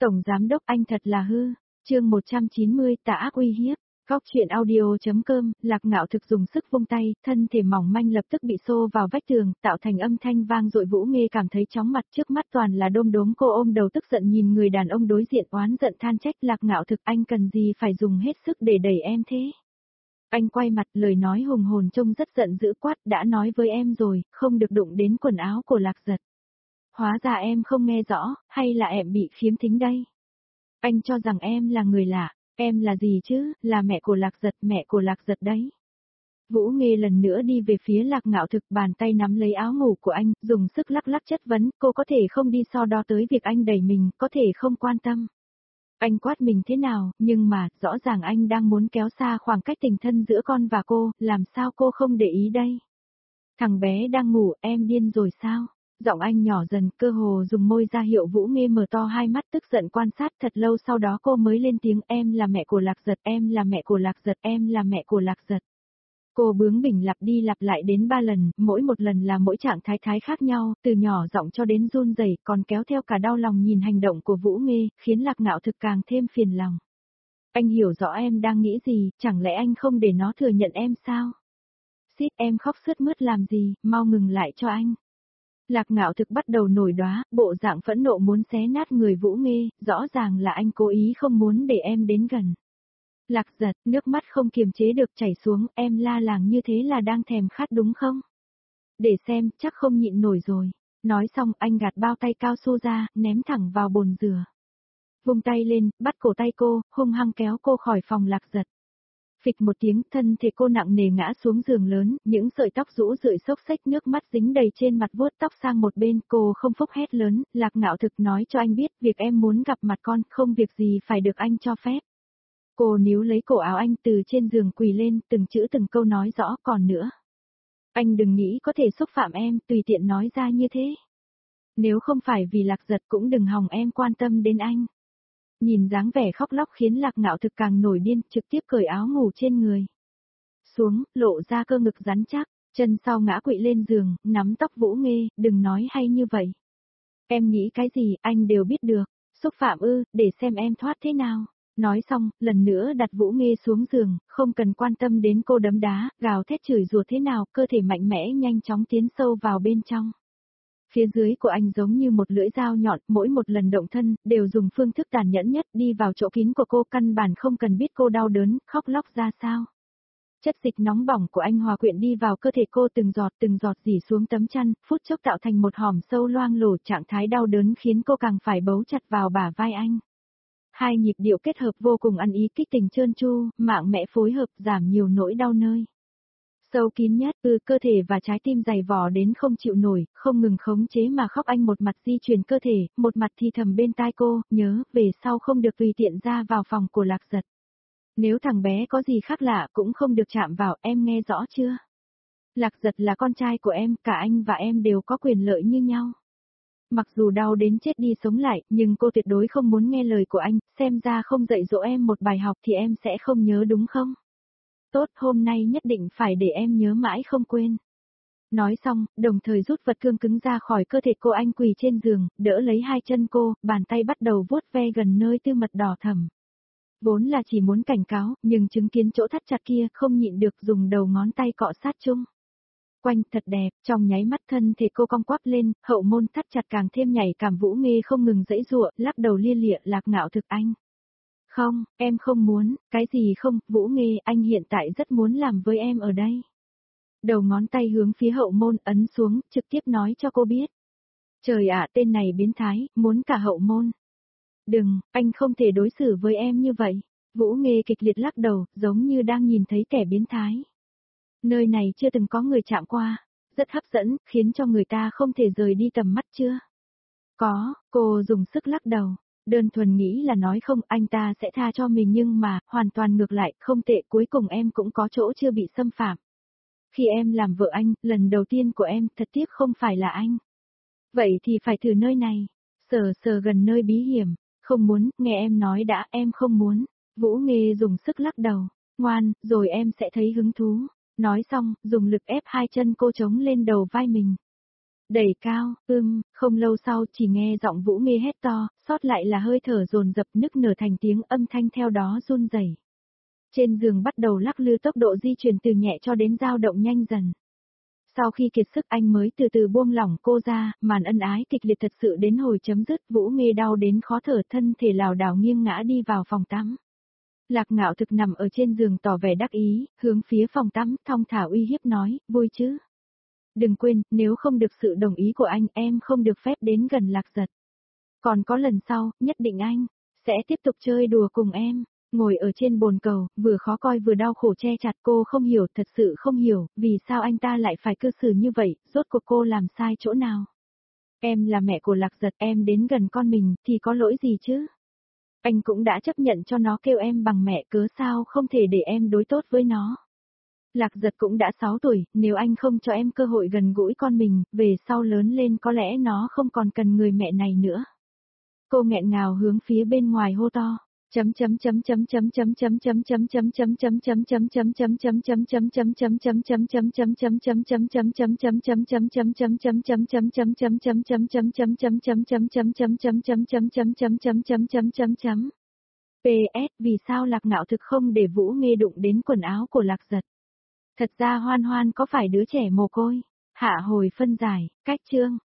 Tổng giám đốc anh thật là hư. Chương 190 tà ác uy hiếp. Góc truyện audio.com, Lạc Ngạo thực dùng sức vung tay, thân thể mỏng manh lập tức bị xô vào vách tường, tạo thành âm thanh vang dội. Vũ Nghê cảm thấy chóng mặt, trước mắt toàn là đom đóm. Cô ôm đầu tức giận nhìn người đàn ông đối diện oán giận than trách. Lạc Ngạo thực, anh cần gì phải dùng hết sức để đẩy em thế? Anh quay mặt, lời nói hùng hồn trông rất giận dữ, quát, đã nói với em rồi, không được đụng đến quần áo của Lạc Giật. Hóa ra em không nghe rõ, hay là em bị khiếm thính đây? Anh cho rằng em là người lạ, em là gì chứ, là mẹ của Lạc Giật, mẹ của Lạc Giật đấy. Vũ Nghê lần nữa đi về phía Lạc Ngạo thực, bàn tay nắm lấy áo ngủ của anh, dùng sức lắc lắc chất vấn, cô có thể không đi so đo tới việc anh đẩy mình, có thể không quan tâm. Anh quát mình thế nào, nhưng mà, rõ ràng anh đang muốn kéo xa khoảng cách tình thân giữa con và cô, làm sao cô không để ý đây? Thằng bé đang ngủ, em điên rồi sao? Giọng anh nhỏ dần, cơ hồ dùng môi ra hiệu. Vũ Nghê mở to hai mắt tức giận quan sát thật lâu, sau đó cô mới lên tiếng, em là mẹ của Lạc Giật, em là mẹ của Lạc Giật, em là mẹ của Lạc Giật. Cô bướng bỉnh lặp đi lặp lại đến 3 lần, mỗi một lần là mỗi trạng thái khác nhau, từ nhỏ giọng cho đến run rẩy, còn kéo theo cả đau lòng nhìn hành động của Vũ Nghê, khiến Lạc Ngạo thực càng thêm phiền lòng. Anh hiểu rõ em đang nghĩ gì, chẳng lẽ anh không để nó thừa nhận em sao? Xít, em khóc sướt mướt làm gì, mau ngừng lại cho anh. Lạc Ngạo thực bắt đầu nổi đoá, bộ dạng phẫn nộ muốn xé nát người Vũ Nghê, rõ ràng là anh cố ý không muốn để em đến gần. Lạc Giật, nước mắt không kiềm chế được chảy xuống, em la làng như thế là đang thèm khát đúng không? Để xem, chắc không nhịn nổi rồi. Nói xong, anh gạt bao tay cao su ra, ném thẳng vào bồn rửa. Vung tay lên, bắt cổ tay cô, hung hăng kéo cô khỏi phòng Lạc Giật. Phịch một tiếng, thân thể cô nặng nề ngã xuống giường lớn, những sợi tóc rũ rượi xốc xếch, nước mắt dính đầy trên mặt, vuốt tóc sang một bên. Cô không phúc hét lớn, Lạc Ngạo thực, nói cho anh biết, việc em muốn gặp mặt con, không việc gì phải được anh cho phép. Cô níu lấy cổ áo anh, từ trên giường quỳ lên, từng chữ từng câu nói rõ, còn nữa. Anh đừng nghĩ có thể xúc phạm em, tùy tiện nói ra như thế. Nếu không phải vì Lạc Giật cũng đừng hòng em quan tâm đến anh. Nhìn dáng vẻ khóc lóc khiến Lạc Ngạo thực càng nổi điên, trực tiếp cởi áo ngủ trên người xuống, lộ ra cơ ngực rắn chắc, chân sau ngã quỵ lên giường, nắm tóc Vũ Nghê, đừng nói hay như vậy. Em nghĩ cái gì, anh đều biết được, xúc phạm ư, để xem em thoát thế nào. Nói xong, lần nữa đặt Vũ Nghê xuống giường, không cần quan tâm đến cô đấm đá, gào thét chửi rủa thế nào, cơ thể mạnh mẽ nhanh chóng tiến sâu vào bên trong. Phía dưới của anh giống như một lưỡi dao nhọn, mỗi một lần động thân, đều dùng phương thức tàn nhẫn nhất, đi vào chỗ kín của cô, căn bản không cần biết cô đau đớn, khóc lóc ra sao. Chất dịch nóng bỏng của anh hòa quyện đi vào cơ thể cô, từng giọt rỉ xuống tấm chăn, phút chốc tạo thành một hòm sâu loang lổ. Trạng thái đau đớn khiến cô càng phải bấu chặt vào bả vai anh. Hai nhịp điệu kết hợp vô cùng ăn ý, kích tình trơn tru, mạng mẽ phối hợp, giảm nhiều nỗi đau nơi sâu kín nhất, cơ thể và trái tim dày vò đến không chịu nổi, không ngừng khống chế mà khóc. Anh một mặt di chuyển cơ thể, một mặt thì thầm bên tai cô, nhớ, về sau không được tùy tiện ra vào phòng của Lạc Giật. Nếu thằng bé có gì khác lạ cũng không được chạm vào, em nghe rõ chưa? Lạc Giật là con trai của em, cả anh và em đều có quyền lợi như nhau. Mặc dù đau đến chết đi sống lại, nhưng cô tuyệt đối không muốn nghe lời của anh, xem ra không dạy dỗ em một bài học thì em sẽ không nhớ đúng không? Tốt, hôm nay nhất định phải để em nhớ mãi không quên. Nói xong, đồng thời rút vật cương cứng ra khỏi cơ thể cô. Anh quỳ trên giường, đỡ lấy hai chân cô, bàn tay bắt đầu vuốt ve gần nơi tư mật đỏ thẫm. Vốn là chỉ muốn cảnh cáo, nhưng chứng kiến chỗ thắt chặt kia, không nhịn được dùng đầu ngón tay cọ sát chung quanh. Thật đẹp, trong nháy mắt thân thể cô cong quắp lên, hậu môn thắt chặt càng thêm nhảy cảm. Vũ Nghê không ngừng giãy giụa, lắc đầu lia lịa. Lạc Ngạo thực, anh. Không, em không muốn, cái gì không, Vũ Nghê, anh hiện tại rất muốn làm với em ở đây. Đầu ngón tay hướng phía hậu môn ấn xuống, trực tiếp nói cho cô biết. Trời ạ, tên này biến thái, muốn cả hậu môn. Đừng, anh không thể đối xử với em như vậy. Vũ Nghê kịch liệt lắc đầu, giống như đang nhìn thấy kẻ biến thái. Nơi này chưa từng có người chạm qua, rất hấp dẫn, khiến cho người ta không thể rời đi tầm mắt chưa? Có, cô dùng sức lắc đầu. Đơn thuần nghĩ là nói không, anh ta sẽ tha cho mình, nhưng mà, hoàn toàn ngược lại, không tệ, cuối cùng em cũng có chỗ chưa bị xâm phạm. Khi em làm vợ anh, lần đầu tiên của em, thật tiếc không phải là anh. Vậy thì phải thử nơi này, sờ gần nơi bí hiểm, không muốn, nghe em nói đã, em không muốn. Vũ Nghê dùng sức lắc đầu, ngoan, rồi em sẽ thấy hứng thú. Nói xong, dùng lực ép hai chân cô chống lên đầu vai mình. Đẩy cao, không lâu sau chỉ nghe giọng Vũ Nghê hét to, sót lại là hơi thở dồn dập nức nở thành tiếng âm thanh theo đó run rẩy. Trên giường bắt đầu lắc lư tốc độ di chuyển từ nhẹ cho đến dao động nhanh dần. Sau khi kiệt sức anh mới từ từ buông lỏng cô ra, màn ân ái kịch liệt thật sự đến hồi chấm dứt, Vũ Nghê đau đến khó thở thân thể lảo đảo nghiêng ngã đi vào phòng tắm. Lạc Ngạo Thực nằm ở trên giường tỏ vẻ đắc ý, hướng phía phòng tắm, thong thả uy hiếp nói, vui chứ. Đừng quên, nếu không được sự đồng ý của anh, em không được phép đến gần Lạc Giật. Còn có lần sau, nhất định anh sẽ tiếp tục chơi đùa cùng em. Ngồi ở trên bồn cầu, vừa khó coi vừa đau khổ che chặt, cô không hiểu, thật sự không hiểu, vì sao anh ta lại phải cư xử như vậy, rốt cuộc cô làm sai chỗ nào. Em là mẹ của Lạc Giật, em đến gần con mình, thì có lỗi gì chứ? Anh cũng đã chấp nhận cho nó kêu em bằng mẹ, cớ sao không thể để em đối tốt với nó. Lạc Giật cũng đã 6 tuổi, nếu anh không cho em cơ hội gần gũi con mình, về sau lớn lên có lẽ nó không còn cần người mẹ này nữa. Cô nghẹn ngào hướng phía bên ngoài hô to. PS, vì sao Lạc Ngạo Thực không để Vũ Nghê đụng đến quần áo của Lạc Giật? Thật ra Hoan Hoan có phải đứa trẻ mồ côi? Hạ hồi phân giải, cách chương.